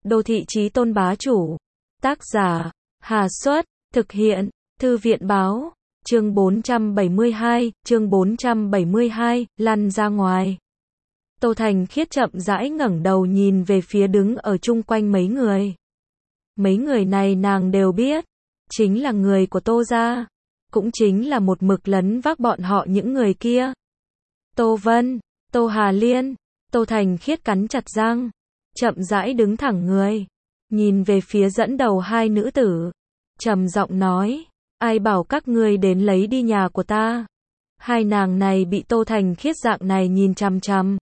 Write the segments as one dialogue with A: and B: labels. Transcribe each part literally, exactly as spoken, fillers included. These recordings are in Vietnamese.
A: Đô thị chí tôn bá chủ. Tác giả, Hà Xuất, thực hiện, Thư viện báo, chương bốn trăm bảy mươi hai, chương bốn trăm bảy mươi hai, lăn ra ngoài. Tô Thành Khiết chậm rãi ngẩng đầu nhìn về phía đứng ở chung quanh mấy người. Mấy người này nàng đều biết, chính là người của Tô gia, cũng chính là một mực lấn vác bọn họ những người kia. Tô Vân, Tô Hà Liên, Tô Thành Khiết cắn chặt răng, chậm rãi đứng thẳng người, nhìn về phía dẫn đầu hai nữ tử, trầm giọng nói, ai bảo các ngươi đến lấy đi nhà của ta. Hai nàng này bị Tô Thành Khiết dạng này nhìn chằm chằm,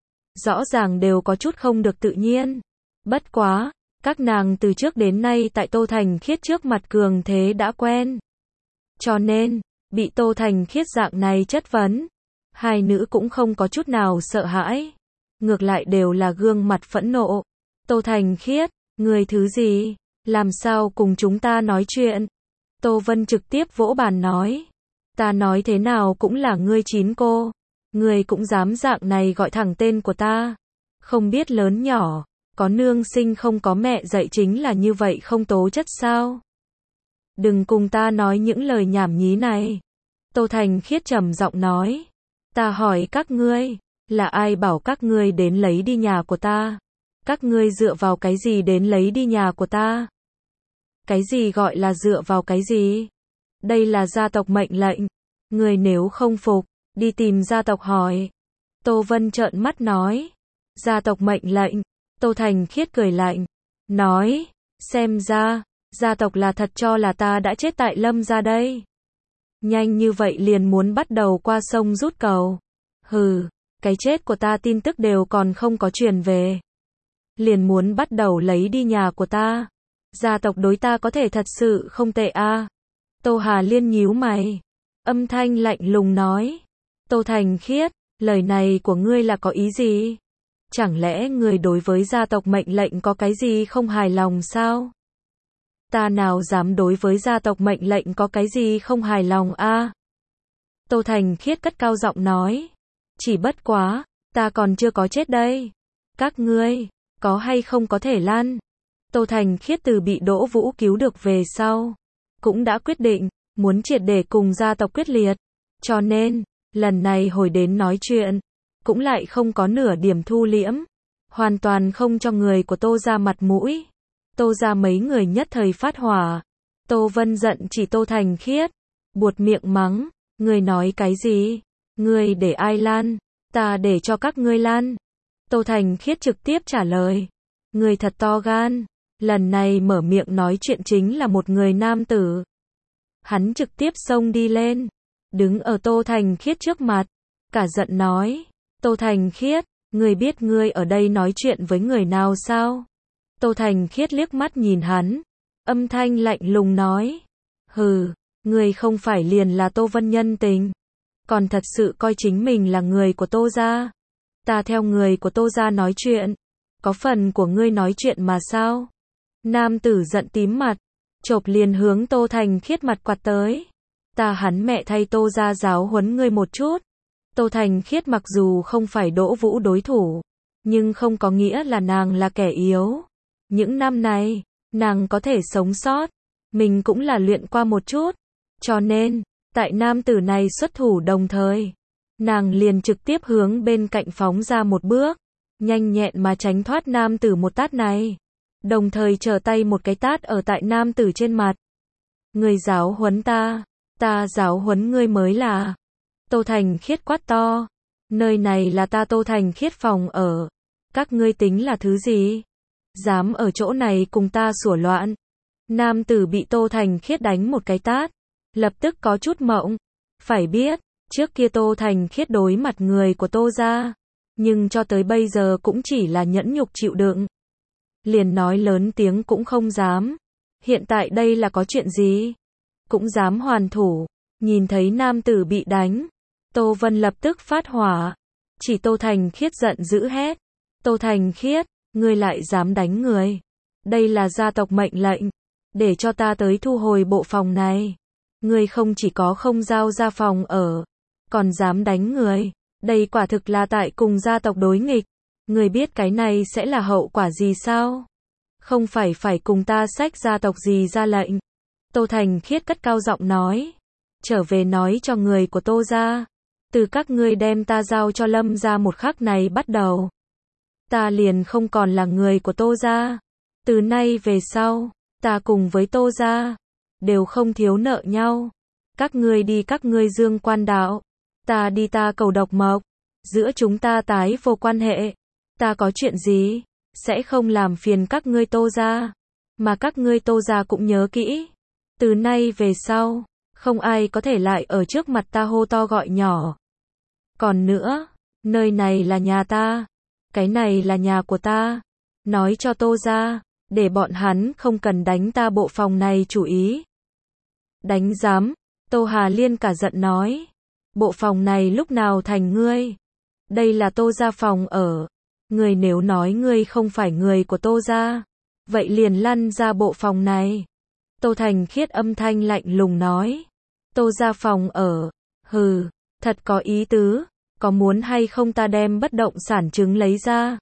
A: rõ ràng đều có chút không được tự nhiên. Bất quá, các nàng từ trước đến nay tại Tô Thành Khiết trước mặt cường thế đã quen, cho nên, bị Tô Thành Khiết dạng này chất vấn, hai nữ cũng không có chút nào sợ hãi, ngược lại đều là gương mặt phẫn nộ. Tô Thành Khiết, người thứ gì, làm sao cùng chúng ta nói chuyện? Tô Vân trực tiếp vỗ bàn nói, ta nói thế nào cũng là ngươi chín cô, ngươi cũng dám dạng này gọi thẳng tên của ta, không biết lớn nhỏ, có nương sinh không có mẹ dạy chính là như vậy không tố chất sao? Đừng cùng ta nói những lời nhảm nhí này. Tô Thành Khiết trầm giọng nói, ta hỏi các ngươi, là ai bảo các ngươi đến lấy đi nhà của ta? Các ngươi dựa vào cái gì đến lấy đi nhà của ta? Cái gì gọi là dựa vào cái gì? Đây là gia tộc mệnh lệnh, ngươi nếu không phục, đi tìm gia tộc hỏi. Tô Vân trợn mắt nói, gia tộc mệnh lệnh. Tô Thành Khiết cười lạnh, nói, xem ra, gia tộc là thật cho là ta đã chết tại Lâm gia đây. Nhanh như vậy liền muốn bắt đầu qua sông rút cầu. Hừ, cái chết của ta tin tức đều còn không có truyền về, liền muốn bắt đầu lấy đi nhà của ta. Gia tộc đối ta có thể thật sự không tệ a. À. Tô Hà Liên nhíu mày, âm thanh lạnh lùng nói, Tô Thành Khiết, lời này của ngươi là có ý gì? Chẳng lẽ người đối với gia tộc mệnh lệnh có cái gì không hài lòng sao? Ta nào dám đối với gia tộc mệnh lệnh có cái gì không hài lòng a? À? Tô Thành Khiết cất cao giọng nói, chỉ bất quá, ta còn chưa có chết đây. Các ngươi, có hay không có thể lăn? Tô Thành Khiết từ bị Đỗ Vũ cứu được về sau, cũng đã quyết định, muốn triệt để cùng gia tộc quyết liệt. Cho nên, lần này hồi đến nói chuyện, cũng lại không có nửa điểm thu liễm, hoàn toàn không cho người của Tô gia mặt mũi. Tô gia mấy người nhất thời phát hỏa. Tô Vân giận chỉ Tô Thành Khiết, buột miệng mắng, ngươi nói cái gì? Ngươi để ai lan? Ta để cho các ngươi lan. Tô Thành Khiết trực tiếp trả lời, ngươi thật to gan. Lần này mở miệng nói chuyện chính là một người nam tử. Hắn trực tiếp xông đi lên, đứng ở Tô Thành Khiết trước mặt, cả giận nói, Tô Thành Khiết, ngươi biết ngươi ở đây nói chuyện với người nào sao? Tô Thành Khiết liếc mắt nhìn hắn, âm thanh lạnh lùng nói, hừ, ngươi không phải liền là Tô Vân nhân tình, còn thật sự coi chính mình là người của Tô gia. Ta theo người của Tô gia nói chuyện, có phần của ngươi nói chuyện mà sao? Nam tử giận tím mặt, chộp liền hướng Tô Thành Khiết mặt quạt tới. Ta hắn mẹ thay Tô gia giáo huấn ngươi một chút. Tô Thành Khiết mặc dù không phải Đỗ Vũ đối thủ, nhưng không có nghĩa là nàng là kẻ yếu. Những năm này, nàng có thể sống sót, mình cũng là luyện qua một chút. Cho nên, tại nam tử này xuất thủ đồng thời, nàng liền trực tiếp hướng bên cạnh phóng ra một bước, nhanh nhẹn mà tránh thoát nam tử một tát này, đồng thời trở tay một cái tát ở tại nam tử trên mặt. Ngươi giáo huấn ta, ta giáo huấn ngươi mới là. Tô Thành Khiết quát to, nơi này là ta Tô Thành Khiết phòng ở, các ngươi tính là thứ gì? Dám ở chỗ này cùng ta sủa loạn. Nam tử bị Tô Thành Khiết đánh một cái tát, lập tức có chút mộng. Phải biết, trước kia Tô Thành Khiết đối mặt người của Tô gia, nhưng cho tới bây giờ cũng chỉ là nhẫn nhục chịu đựng, liền nói lớn tiếng cũng không dám. Hiện tại đây là có chuyện gì? Cũng dám hoàn thủ. Nhìn thấy nam tử bị đánh, Tô Vân lập tức phát hỏa, chỉ Tô Thành Khiết giận dữ hét, Tô Thành Khiết, ngươi lại dám đánh người? Đây là gia tộc mệnh lệnh, để cho ta tới thu hồi bộ phòng này. Ngươi không chỉ có không giao ra phòng ở, còn dám đánh người, đây quả thực là tại cùng gia tộc đối nghịch. Ngươi biết cái này sẽ là hậu quả gì sao? không phải phải cùng ta xách gia tộc gì ra lệnh. Tô Thành Khiết cất cao giọng nói, trở về nói cho người của Tô gia, từ các ngươi đem ta giao cho Lâm gia một khắc này bắt đầu, ta liền không còn là người của Tô gia. Từ nay về sau, ta cùng với Tô gia đều không thiếu nợ nhau. Các ngươi đi các ngươi dương quan đạo, ta đi ta cầu độc mộc, giữa chúng ta tái vô quan hệ. Ta có chuyện gì sẽ không làm phiền các ngươi Tô gia, mà các ngươi Tô gia cũng nhớ kỹ, từ nay về sau, không ai có thể lại ở trước mặt ta hô to gọi nhỏ. Còn nữa, nơi này là nhà ta, cái này là nhà của ta, nói cho Tô gia, để bọn hắn không cần đánh ta bộ phòng này chủ ý. Đánh giám, Tô Hà Liên cả giận nói, bộ phòng này lúc nào thành ngươi? Đây là Tô gia phòng ở, ngươi nếu nói ngươi không phải người của Tô gia, vậy liền lăn ra bộ phòng này. Tô Thành Khiết âm thanh lạnh lùng nói, Tô gia phòng ở, hừ, thật có ý tứ, có muốn hay không ta đem bất động sản chứng lấy ra,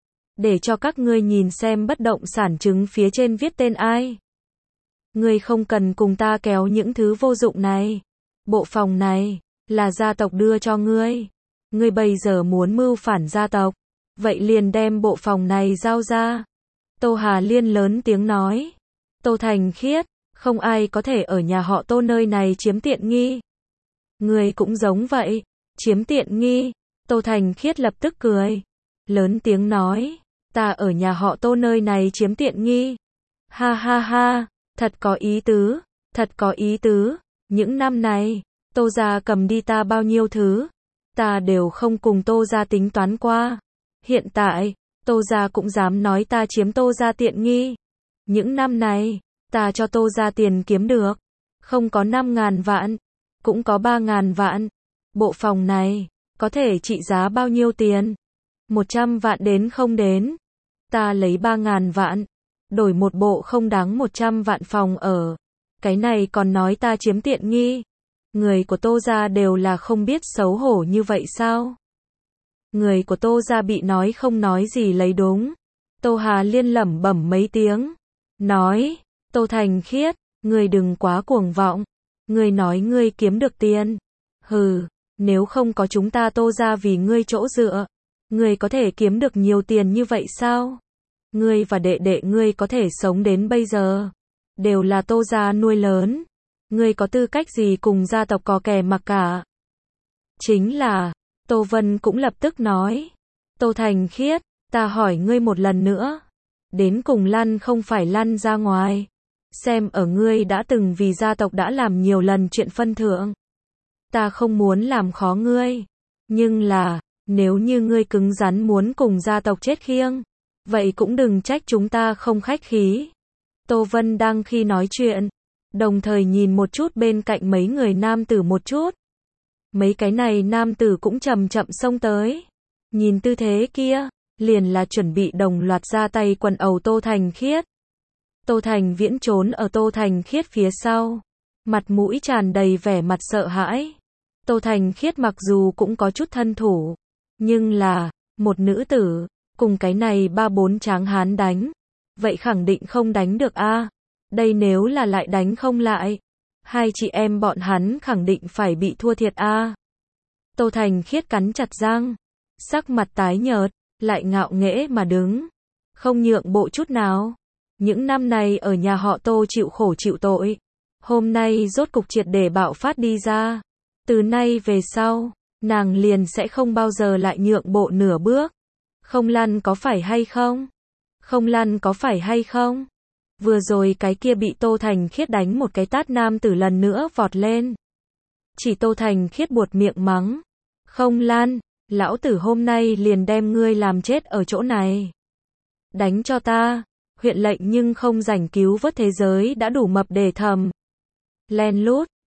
A: để cho các ngươi nhìn xem bất động sản chứng phía trên viết tên ai. Ngươi không cần cùng ta kéo những thứ vô dụng này, bộ phòng này là gia tộc đưa cho ngươi, ngươi bây giờ muốn mưu phản gia tộc, vậy liền đem bộ phòng này giao ra. Tô Hà Liên lớn tiếng nói, Tô Thành Khiết, không ai có thể ở nhà họ Tô nơi này chiếm tiện nghi. Ngươi cũng giống vậy, chiếm tiện nghi. Tô Thành Khiết lập tức cười, lớn tiếng nói, ta ở nhà họ Tô nơi này chiếm tiện nghi. Ha ha ha, thật có ý tứ, thật có ý tứ, những năm này, Tô gia cầm đi ta bao nhiêu thứ, ta đều không cùng Tô gia tính toán qua. Hiện tại, Tô gia cũng dám nói ta chiếm Tô gia tiện nghi. Những năm này, ta cho Tô gia tiền kiếm được, không có năm ngàn vạn, cũng có ba ngàn vạn. Bộ phòng này, có thể trị giá bao nhiêu tiền? Một trăm vạn đến không đến. Ta lấy ba ngàn vạn, đổi một bộ không đáng một trăm vạn phòng ở. Cái này còn nói ta chiếm tiện nghi. Người của Tô gia đều là không biết xấu hổ như vậy sao? Người của Tô gia bị nói không nói gì lấy đúng. Tô Hà Liên lẩm bẩm mấy tiếng, nói, Tô Thành Khiết, ngươi đừng quá cuồng vọng, ngươi nói ngươi kiếm được tiền. Hừ, nếu không có chúng ta Tô gia vì ngươi chỗ dựa, ngươi có thể kiếm được nhiều tiền như vậy sao? Ngươi và đệ đệ ngươi có thể sống đến bây giờ, đều là Tô gia nuôi lớn. Ngươi có tư cách gì cùng gia tộc có kè mặc cả? Chính là, Tô Vân cũng lập tức nói, Tô Thành Khiết, ta hỏi ngươi một lần nữa, đến cùng lăn không phải lăn ra ngoài, xem ở ngươi đã từng vì gia tộc đã làm nhiều lần chuyện phân thượng. Ta không muốn làm khó ngươi, nhưng là, nếu như ngươi cứng rắn muốn cùng gia tộc chết khiêng, vậy cũng đừng trách chúng ta không khách khí. Tô Vân đang khi nói chuyện, đồng thời nhìn một chút bên cạnh mấy người nam tử một chút. Mấy cái này nam tử cũng chậm chậm xông tới. Nhìn tư thế kia, liền là chuẩn bị đồng loạt ra tay quần ẩu Tô Thành Khiết. Tô Thành Viễn trốn ở Tô Thành Khiết phía sau, mặt mũi tràn đầy vẻ mặt sợ hãi. Tô Thành Khiết mặc dù cũng có chút thân thủ, nhưng là, một nữ tử, cùng cái này ba bốn tráng hán đánh, vậy khẳng định không đánh được a. Đây nếu là lại đánh không lại, hai chị em bọn hắn khẳng định phải bị thua thiệt a. Tô Thành Khiết cắn chặt răng, sắc mặt tái nhợt, lại ngạo nghễ mà đứng, không nhượng bộ chút nào. Những năm này ở nhà họ Tô chịu khổ chịu tội, hôm nay rốt cục triệt để bạo phát đi ra. Từ nay về sau, nàng liền sẽ không bao giờ lại nhượng bộ nửa bước. Không lăn có phải hay không? Không lăn có phải hay không? Vừa rồi cái kia bị Tô Thành Khiết đánh một cái tát nam tử lần nữa vọt lên. Chỉ Tô Thành Khiết buột miệng mắng, không lăn, lão tử hôm nay liền đem ngươi làm chết ở chỗ này. Đánh cho ta, huyện lệnh nhưng không rảnh cứu vớt thế giới đã đủ mập để thầm. Len lút,